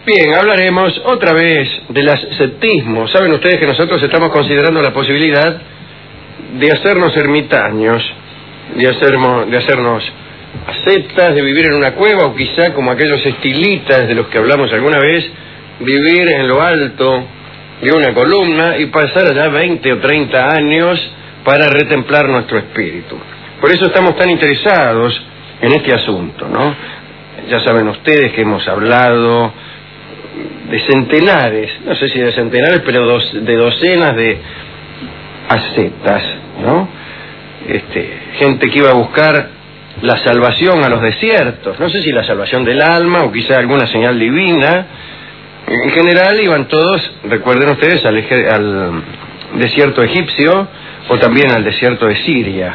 Bien, hablaremos otra vez del ascetismo. Saben ustedes que nosotros estamos considerando la posibilidad de hacernos ermitaños, de hacernos ascetas, de vivir en una cueva, o quizá como aquellos estilitas de los que hablamos alguna vez, vivir en lo alto de una columna y pasar allá 20 o 30 años para retemplar nuestro espíritu. Por eso estamos tan interesados en este asunto, ¿no? Ya saben ustedes que hemos hablado de centenares, no sé si de centenares, pero de docenas de ascetas, ¿no? Gente que iba a buscar la salvación a los desiertos, no sé si la salvación del alma o quizá alguna señal divina. En general iban todos, recuerden ustedes, al desierto egipcio o también al desierto de Siria.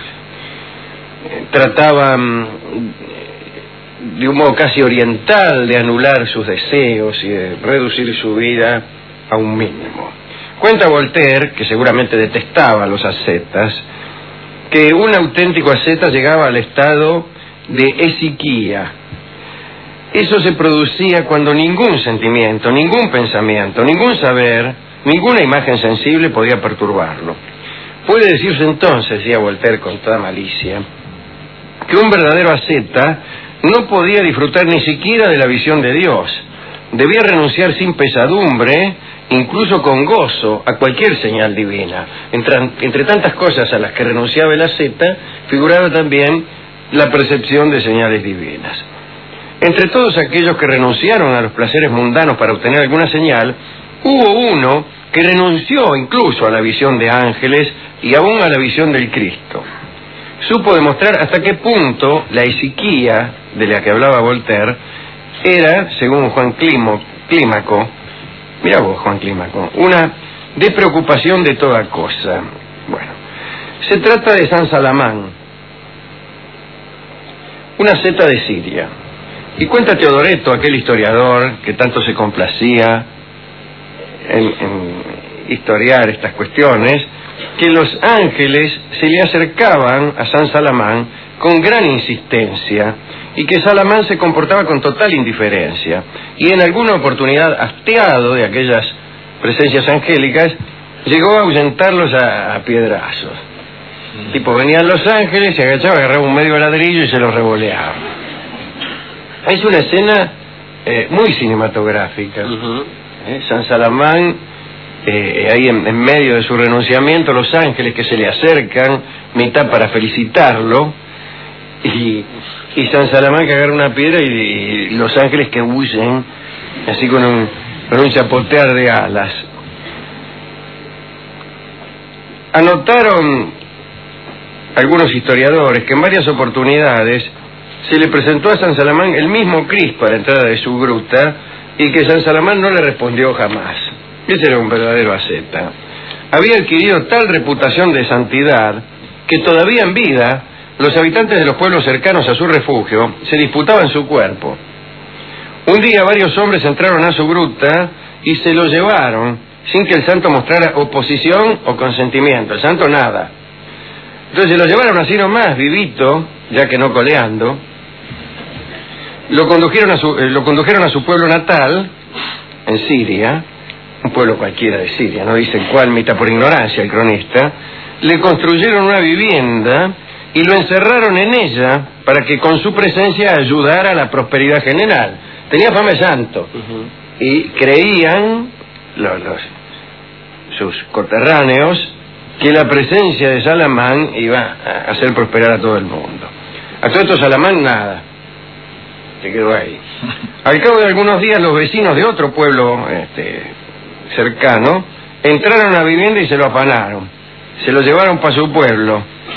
Trataban de un modo casi oriental de anular sus deseos y de reducir su vida a un mínimo. Cuenta Voltaire, que seguramente detestaba a los ascetas, que un auténtico asceta llegaba al estado de esiquía. Eso se producía cuando ningún sentimiento, ningún pensamiento, ningún saber, ninguna imagen sensible podía perturbarlo. Puede decirse entonces, decía Voltaire con toda malicia, que un verdadero asceta no podía disfrutar ni siquiera de la visión de Dios. Debía renunciar sin pesadumbre, incluso con gozo, a cualquier señal divina. Entre tantas cosas a las que renunciaba el asceta, figuraba también la percepción de señales divinas. Entre todos aquellos que renunciaron a los placeres mundanos para obtener alguna señal, hubo uno que renunció incluso a la visión de ángeles y aún a la visión del Cristo. Supo demostrar hasta qué punto la esiquía de la que hablaba Voltaire era, según Juan Clímaco, mira vos, Juan Clímaco, una despreocupación de toda cosa. Bueno, se trata de San Salamán, una asceta de Siria. Y cuenta Teodoreto, aquel historiador que tanto se complacía en historiar estas cuestiones, que los ángeles se le acercaban a San Salamán con gran insistencia y que Salamán se comportaba con total indiferencia y en alguna oportunidad, hastiado de aquellas presencias angélicas, llegó a ahuyentarlos a piedrazos. Tipo, venían los ángeles, se agachaba, agarraba un medio ladrillo y se los revoleaba. Es una escena muy cinematográfica. San Salamán, ahí en medio de su renunciamiento, los ángeles que se le acercan, mitad para felicitarlo, y San Salamán que agarra una piedra y los ángeles que huyen, así con un chapotear de alas. Anotaron algunos historiadores que en varias oportunidades se le presentó a San Salamán el mismo Cristo a la entrada de su gruta y que San Salamán no le respondió jamás. Ese era un verdadero asceta. Había adquirido tal reputación de santidad que todavía en vida los habitantes de los pueblos cercanos a su refugio se disputaban su cuerpo. Un día varios hombres entraron a su gruta y se lo llevaron sin que el santo mostrara oposición o consentimiento. El santo nada. Entonces se lo llevaron así nomás, vivito, ya que no coleando. Lo condujeron a su pueblo natal, en Siria, un pueblo cualquiera de Siria, no dicen cuál, mitad por ignorancia el cronista. Le construyeron una vivienda y lo encerraron en ella para que con su presencia ayudara a la prosperidad general. Tenía fama de santo. Y creían sus coterráneos que la presencia de Salamán iba a hacer prosperar a todo el mundo. A todo esto Salamán nada, se quedó ahí. Al cabo de algunos días los vecinos de otro pueblo cercano entraron a la vivienda y se lo afanaron, se lo llevaron para su pueblo,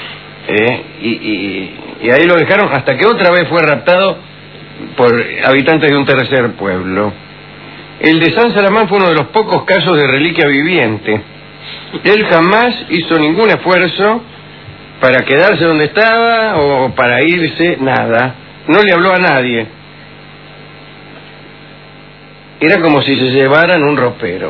y ahí lo dejaron hasta que otra vez fue raptado por habitantes de un tercer pueblo. El de San Salamán fue uno de los pocos casos de reliquia viviente. Él jamás hizo ningún esfuerzo para quedarse donde estaba o para irse, nada. No le habló a nadie. Era como si se llevaran un ropero.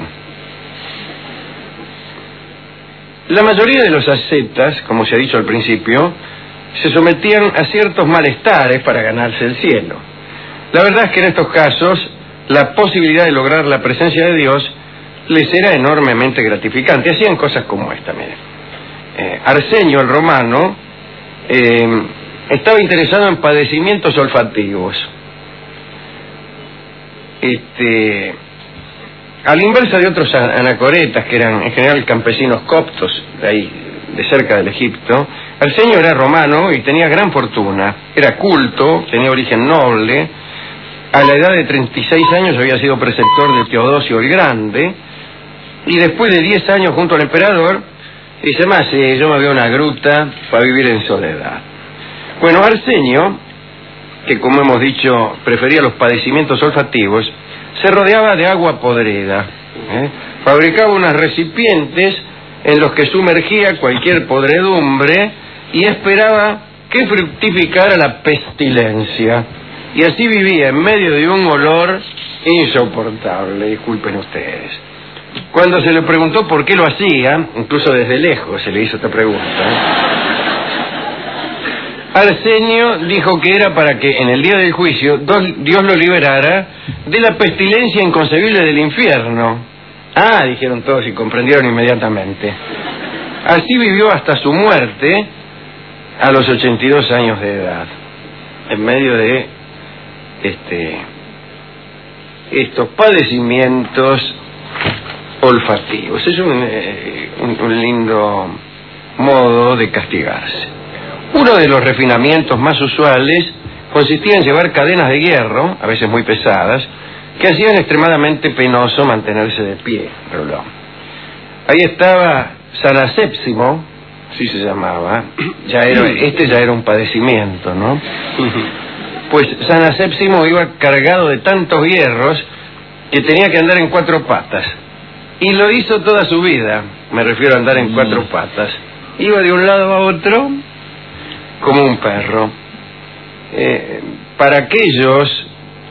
La mayoría de los ascetas, como se ha dicho al principio, se sometían a ciertos malestares para ganarse el cielo. La verdad es que en estos casos la posibilidad de lograr la presencia de Dios les era enormemente gratificante. Hacían cosas como esta, miren. Arsenio, el romano, estaba interesado en padecimientos olfativos. A la inversa de otros anacoretas, que eran en general campesinos coptos, de ahí, de cerca del Egipto, Arsenio era romano y tenía gran fortuna. Era culto, tenía origen noble. A la edad de 36 años había sido preceptor de Teodosio el Grande, y después de 10 años junto al emperador, dice más, yo me veo una gruta para vivir en soledad. Bueno, Arsenio, que como hemos dicho, prefería los padecimientos olfativos, se rodeaba de agua podrida, fabricaba unos recipientes en los que sumergía cualquier podredumbre y esperaba que fructificara la pestilencia. Y así vivía en medio de un olor insoportable, disculpen ustedes. Cuando se le preguntó por qué lo hacía, incluso desde lejos se le hizo esta pregunta, Arsenio dijo que era para que en el día del juicio Dios lo liberara de la pestilencia inconcebible del infierno. Ah, dijeron todos y comprendieron inmediatamente. Así vivió hasta su muerte a los 82 años de edad, en medio de estos padecimientos olfativos. Es un lindo modo de castigarse. Uno de los refinamientos más usuales consistía en llevar cadenas de hierro, a veces muy pesadas, que hacían extremadamente penoso mantenerse de pie. Ahí estaba San Asépsimo, así se llamaba, ya era un padecimiento, ¿no? Pues San Asépsimo iba cargado de tantos hierros que tenía que andar en 4 patas. Y lo hizo toda su vida, me refiero a andar en 4 patas. Iba de un lado a otro como un perro. Para aquellos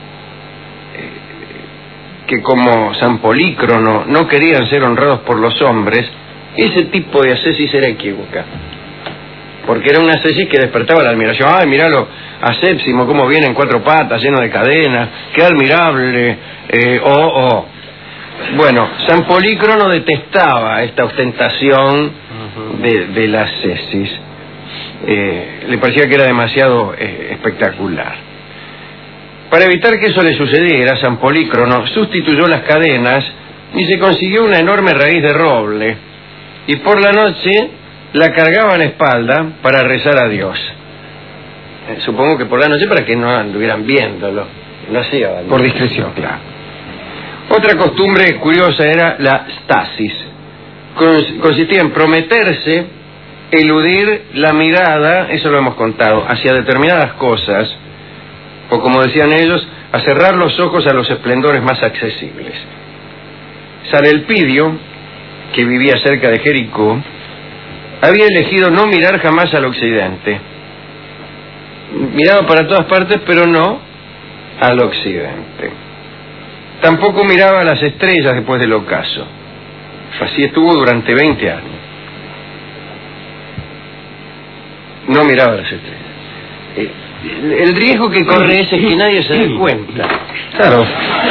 que como San Polícrono no querían ser honrados por los hombres, ese tipo de ascesis era equívoca, porque era una ascesis que despertaba la admiración. ¡Ay, miralo, Asépsimo, cómo viene en 4 patas, lleno de cadenas, qué admirable! Bueno, San Polícrono detestaba esta ostentación de la ascesis. Le parecía que era demasiado espectacular. Para evitar que eso le sucediera, San Polícrono sustituyó las cadenas y se consiguió una enorme raíz de roble, y por la noche la cargaba en la espalda para rezar a Dios. Supongo que por la noche para que no anduvieran viéndolo. Lo hacía por discreción, claro. Otra costumbre curiosa era la stasis. Consistía en prometerse eludir la mirada, eso lo hemos contado, hacia determinadas cosas, o como decían ellos, a cerrar los ojos a los esplendores más accesibles. San Elpidio, que vivía cerca de Jericó, había elegido no mirar jamás al occidente. Miraba para todas partes, pero no al occidente. Tampoco miraba a las estrellas después del ocaso. Así estuvo durante 20 años. No miraba a las estrellas. El riesgo que corre es que nadie se dé cuenta. Claro.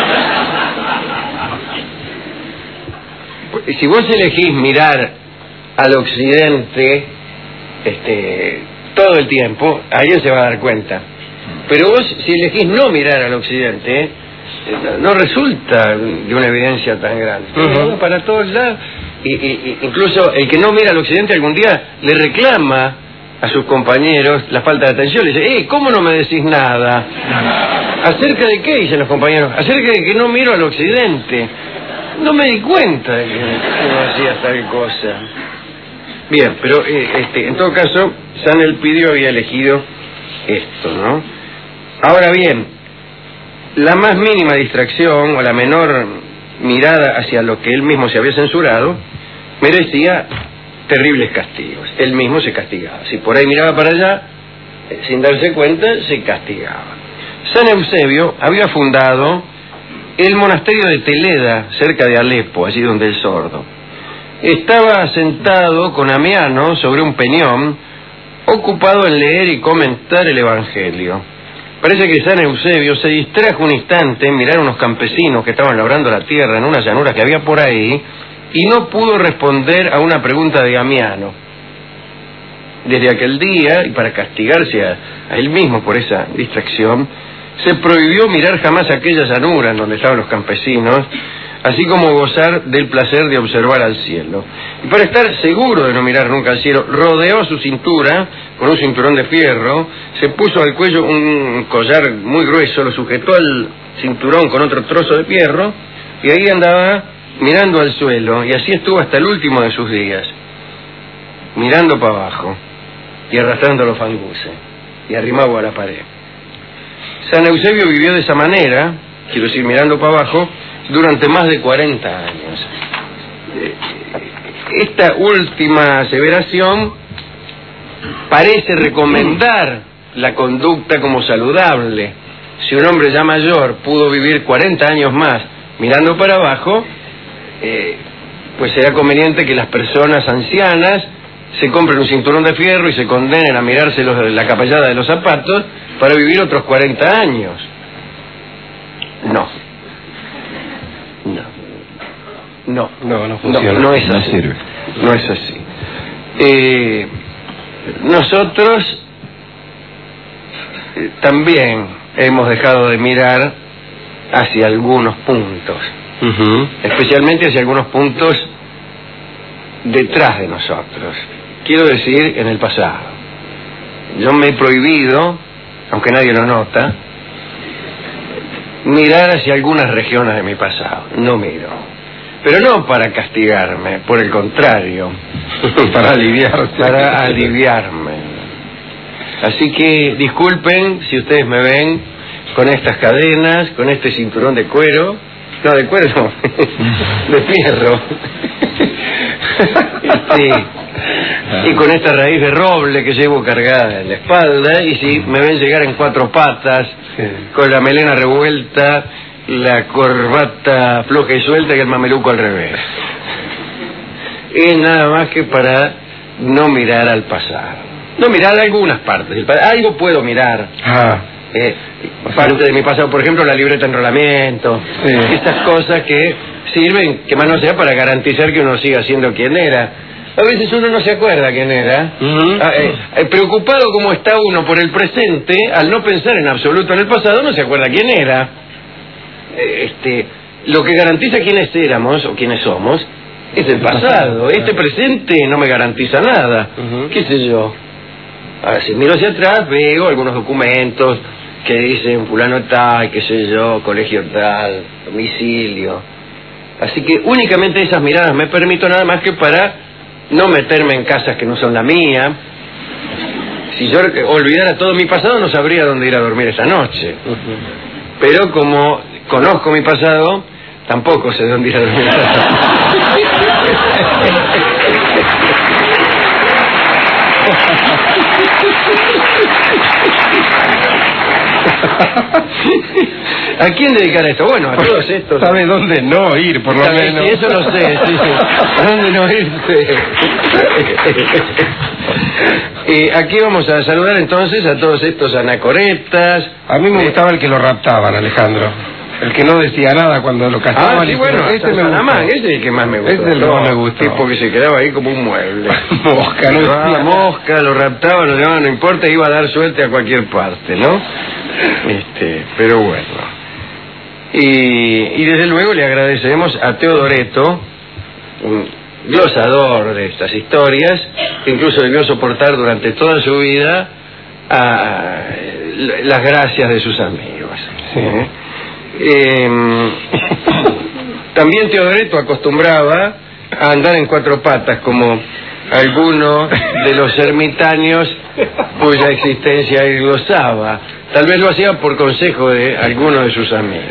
Si vos elegís mirar al occidente todo el tiempo, alguien se va a dar cuenta. Pero vos, si elegís no mirar al occidente, no resulta de una evidencia tan grande. Para todos lados. Incluso el que no mira al occidente algún día le reclama a sus compañeros la falta de atención. Le dice, ¿cómo no me decís nada? ¿Acerca de qué? Dicen los compañeros. Acerca de que no miro al occidente. No me di cuenta de que no hacía tal cosa. Bien, pero en todo caso, San Elpidio había elegido esto, ¿no? Ahora bien, la más mínima distracción o la menor mirada hacia lo que él mismo se había censurado merecía terribles castigos. Él mismo se castigaba. Si por ahí miraba para allá, sin darse cuenta, se castigaba. San Eusebio había fundado el monasterio de Teleda, cerca de Alepo, allí donde el sordo. Estaba sentado con Amiano sobre un peñón, ocupado en leer y comentar el Evangelio. Parece que San Eusebio se distrajo un instante en mirar a unos campesinos que estaban labrando la tierra en una llanura que había por ahí y no pudo responder a una pregunta de Damiano. Desde aquel día, y para castigarse a él mismo por esa distracción, se prohibió mirar jamás aquella llanura en donde estaban los campesinos, así como gozar del placer de observar al cielo. Y para estar seguro de no mirar nunca al cielo, rodeó su cintura con un cinturón de fierro, se puso al cuello un collar muy grueso, lo sujetó al cinturón con otro trozo de fierro, y ahí andaba mirando al suelo, y así estuvo hasta el último de sus días, mirando para abajo, y arrastrando los fanguses, y arrimado a la pared. San Eusebio vivió de esa manera, quiero decir, mirando para abajo, durante más de 40 años. Esta última aseveración parece recomendar la conducta como saludable. Si un hombre ya mayor pudo vivir 40 años más mirando para abajo, pues será conveniente que las personas ancianas se compren un cinturón de fierro y se condenen a mirarse la capellada de los zapatos para vivir otros 40 años. No funciona. No es así. No es así. Nosotros también hemos dejado de mirar hacia algunos puntos, especialmente hacia algunos puntos detrás de nosotros. Quiero decir, en el pasado. Yo me he prohibido, aunque nadie lo nota, mirar hacia algunas regiones de mi pasado. No miro. Pero no para castigarme, por el contrario, para aliviarme. Así que disculpen si ustedes me ven con estas cadenas, con este cinturón de cuero. No, de cuero no, de fierro. Sí. Y con esta raíz de roble que llevo cargada en la espalda, y si me ven llegar en 4 patas, con la melena revuelta, la corbata floja y suelta y el mameluco al revés. Es nada más que para no mirar al pasado. No mirar algunas partes del pasado. Algo puedo mirar. Parte de mi pasado, por ejemplo, la libreta de enrolamiento. Esas cosas que sirven, que más no sea para garantizar que uno siga siendo quien era. A veces uno no se acuerda quién era. Preocupado como está uno por el presente, al no pensar en absoluto en el pasado, no se acuerda quién era. Lo que garantiza quiénes éramos o quiénes somos es el pasado. Este presente no me garantiza nada. ¿Qué sé yo? Ahora, si miro hacia atrás, veo algunos documentos que dicen fulano tal, qué sé yo, colegio tal, domicilio. Así que únicamente esas miradas me permito, nada más que para no meterme en casas que no son la mía. Si yo olvidara todo mi pasado, no sabría dónde ir a dormir esa noche. Pero como conozco mi pasado, tampoco sé dónde ir a dormir esa noche. ¿A quién dedicar esto? Bueno, a todos estos. ¿Sabe dónde no ir, por lo menos? Sí, eso lo sé, sí. ¿A dónde no ir? Aquí vamos a saludar entonces a todos estos anacoretas. A mí me gustaba el que lo raptaban, Alejandro. El que no decía nada cuando lo cazaban. Sí, bueno, este me gusta. Ese es el que más me gusta. Este es el que más me gusta. Tipo que se quedaba ahí como un mueble. Mosca, no decía mosca, lo raptaba, lo llevaba, no importa, iba a dar suerte a cualquier parte, ¿no? Pero bueno. Y desde luego le agradecemos a Teodoreto, un glosador de estas historias, que incluso debió soportar durante toda su vida las gracias de sus amigos. También Teodoreto acostumbraba a andar en 4 patas, como alguno de los ermitaños cuya existencia él glosaba. Tal vez lo hacía por consejo de alguno de sus amigos.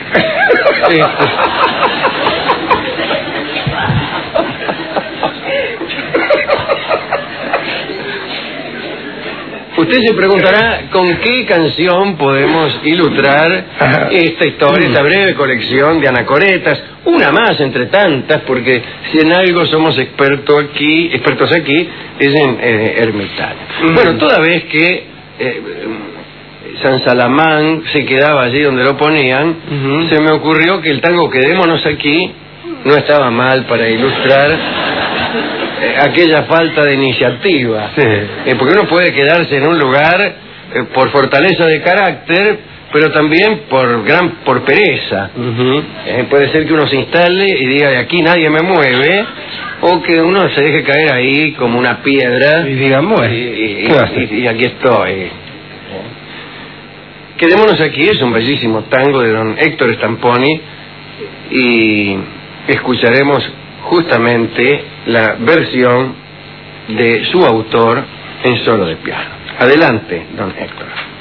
Usted se preguntará con qué canción podemos ilustrar esta historia, esta breve colección de anacoretas, una más entre tantas, porque si en algo somos expertos aquí, es en ermitaño. Bueno, toda vez que San Salamán se quedaba allí donde lo ponían, se me ocurrió que el tango Quedémonos aquí no estaba mal para ilustrar aquella falta de iniciativa. Sí. Porque uno puede quedarse en un lugar por fortaleza de carácter, pero también por pereza. Puede ser que uno se instale y diga, de aquí nadie me mueve, o que uno se deje caer ahí como una piedra y diga, bueno, y aquí estoy. Quedémonos aquí es un bellísimo tango de don Héctor Stamponi, y escucharemos justamente la versión de su autor en solo de piano. Adelante, don Héctor.